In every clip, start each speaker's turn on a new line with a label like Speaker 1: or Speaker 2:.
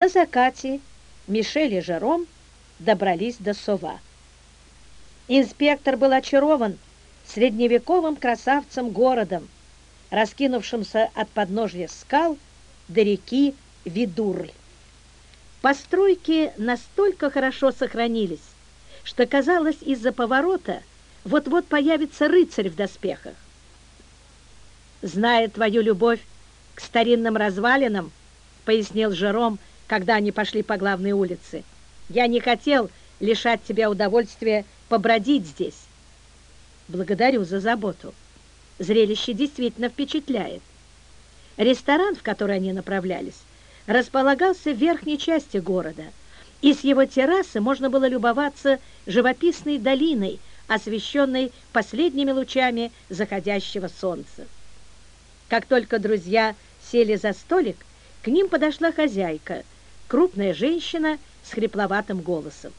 Speaker 1: На закате Мишель и Жером добрались до Сова. Инспектор был очарован средневековым красавцем-городом, раскинувшимся от подножья скал до реки Видурль. Постройки настолько хорошо сохранились, что, казалось, из-за поворота вот-вот появится рыцарь в доспехах. «Зная твою любовь к старинным развалинам, — пояснил Жером, когда они пошли по главной улице, — я не хотел лишать тебя удовольствия побродить здесь». «Благодарю за заботу. Зрелище действительно впечатляет». Ресторан, в который они направлялись, располагался в верхней части города, и с его террасы можно было любоваться живописной долиной, освещенной последними лучами заходящего солнца. Как только друзья сели за столик, к ним подошла хозяйка, крупная женщина с хрипловатым голосом.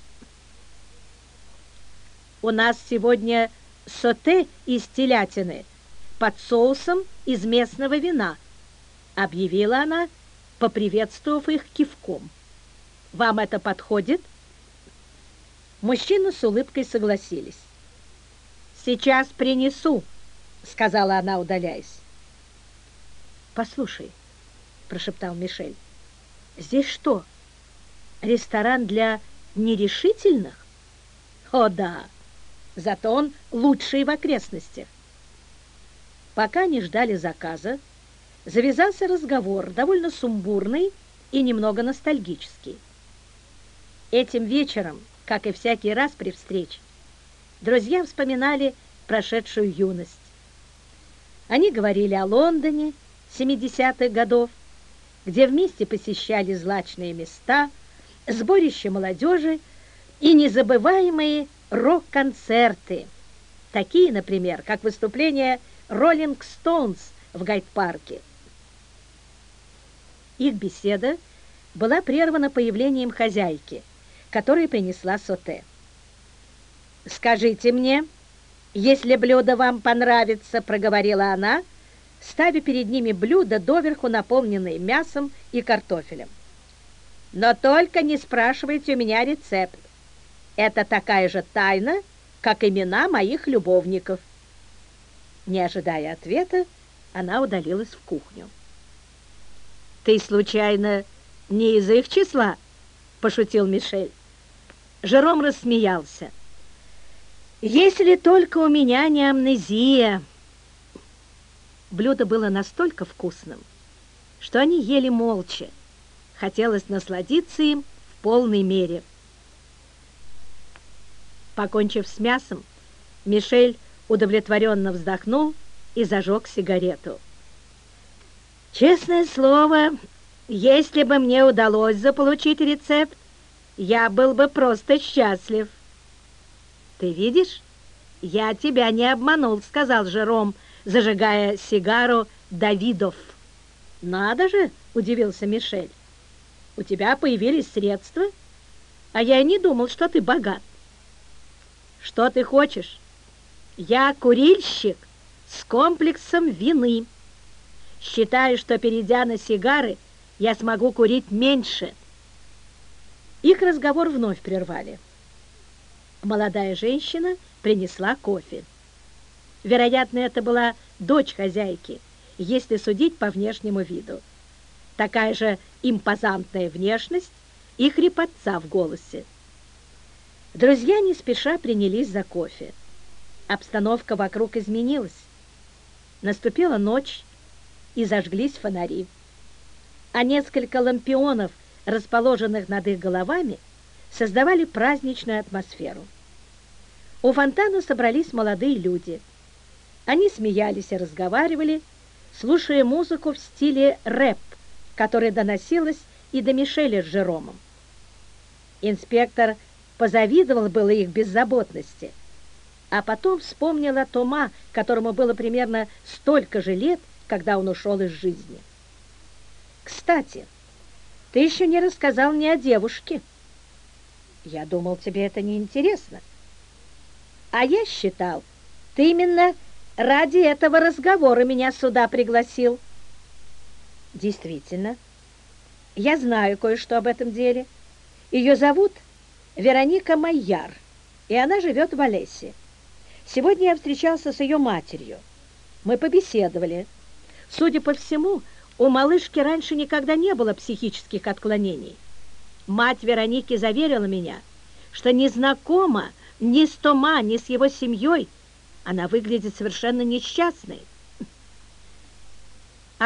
Speaker 1: «У нас сегодня соте из телятины под соусом из местного вина», — объявила она, поприветствовав их кивком. «Вам это подходит?» Мужчины с улыбкой согласились. «Сейчас принесу», — сказала она, удаляясь. «Послушай», — прошептал Мишель, — «здесь что, ресторан для нерешительных?» «О, да, зато он лучший в окрестностях». Пока они ждали заказа, завязался разговор, довольно сумбурный и немного ностальгический. Этим вечером, как и всякий раз при встрече, друзья вспоминали прошедшую юность. Они говорили о Лондоне 70-х годов, где вместе посещали злачные места, сборища молодежи и незабываемые рок-концерты, такие, например, как выступление «Роллинг Стоунс» в Гайд-парке. Их беседа была прервана появлением хозяйки, которая принесла соте. «Скажите мне, если блюдо вам понравится», — проговорила она, ставя перед ними блюдо, доверху наполненное мясом и картофелем. «Но только не спрашивайте у меня рецепт. Это такая же тайна, как имена моих любовников». Не ожидая ответа, она удалилась в кухню. «Ты, случайно, не из их числа?» — пошутил Мишель. Жером рассмеялся. «Если только у меня не амнезия». Блюдо было настолько вкусным, что они ели молча. Хотелось насладиться им в полной мере. Покончив с мясом, Мишель удовлетворенно вздохнул и зажег сигарету. «Честное слово, если бы мне удалось заполучить рецепт, я был бы просто счастлив». «Ты видишь, я тебя не обманул», — сказал Жером, зажигая сигару «Давидов». «Надо же», — удивился Мишель, — «у тебя появились средства, а я и не думал, что ты богат». «Что ты хочешь? Я курильщик с комплексом вины. Считаю, что, перейдя на сигары, я смогу курить меньше». Их разговор вновь прервали. Молодая женщина принесла кофе. Вероятно, это была дочь хозяйки, если судить по внешнему виду. Такая же импозантная внешность и хрипотца в голосе. Друзья не спеша принялись за кофе. Обстановка вокруг изменилась. Наступила ночь, и зажглись фонари. А несколько лампионов, расположенных над их головами, создавали праздничную атмосферу. У фонтана собрались молодые люди. Они смеялись и разговаривали, слушая музыку в стиле рэп, которая доносилась и до Мишеля с Жеромом. Инспектор позавидовал было их беззаботности, а потом вспомнил о Тома, которому было примерно столько же лет, когда он ушел из жизни. «Кстати, ты еще не рассказал мне о девушке». «Я думал, тебе это не интересно». «А я считал, ты именно ради этого разговора меня сюда пригласил». «Действительно, Я знаю кое-что об этом деле. Ее зовут Вероника Майяр, и она живет в Олесе. Сегодня я встречался с ее матерью. Мы побеседовали. Судя по всему, у малышки раньше никогда не было психических отклонений. Мать Вероники заверила меня, что не знакома ни с Тома, ни с его семьей. Она выглядит совершенно несчастной.